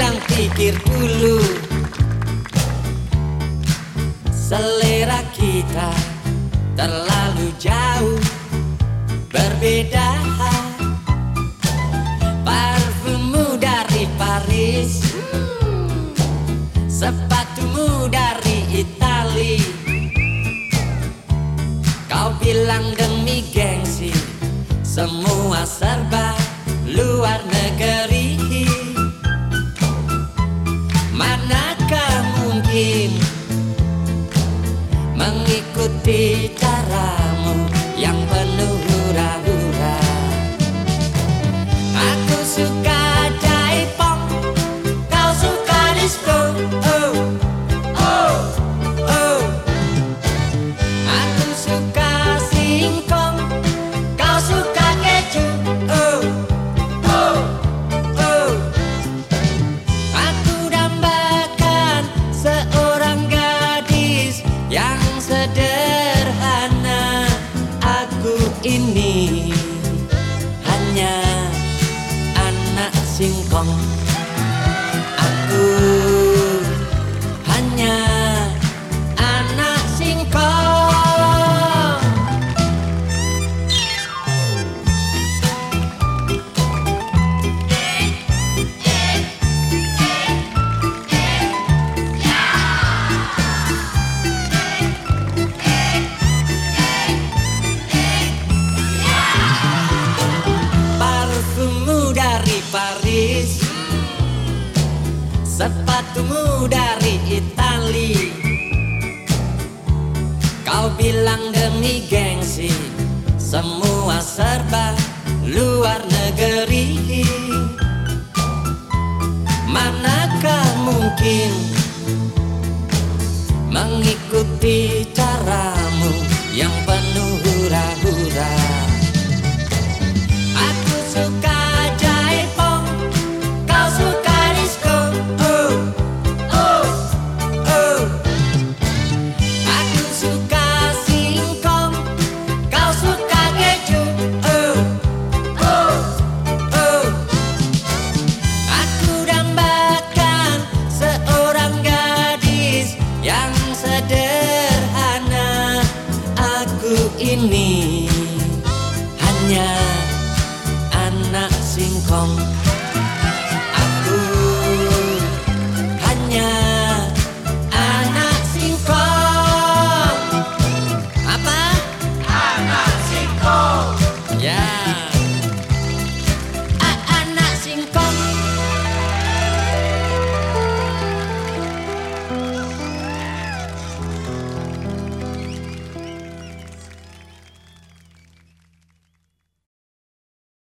bilang pikir dulu, selera kita terlalu jauh berbeda. Parfummu dari Paris, sepatumu dari Itali. Kau bilang demi gengsi, semua serba luar negeri. Manakah mungkin mengikuti caramu yang penuh hura-hura. Aku suka jaipong, kau suka disco. Oh, oh, oh. Aku suka singkong, kau suka keju. Oh, oh, oh. Aku dambakan seorang gadis yang sederhana. Aku ini hanya anak singkong. Aku hanya anak singkong. Parfummu dari Paris, sepatumu dari Itali. Kau bilang demi gengsi, semua serba luar negeri. Manakah mungkin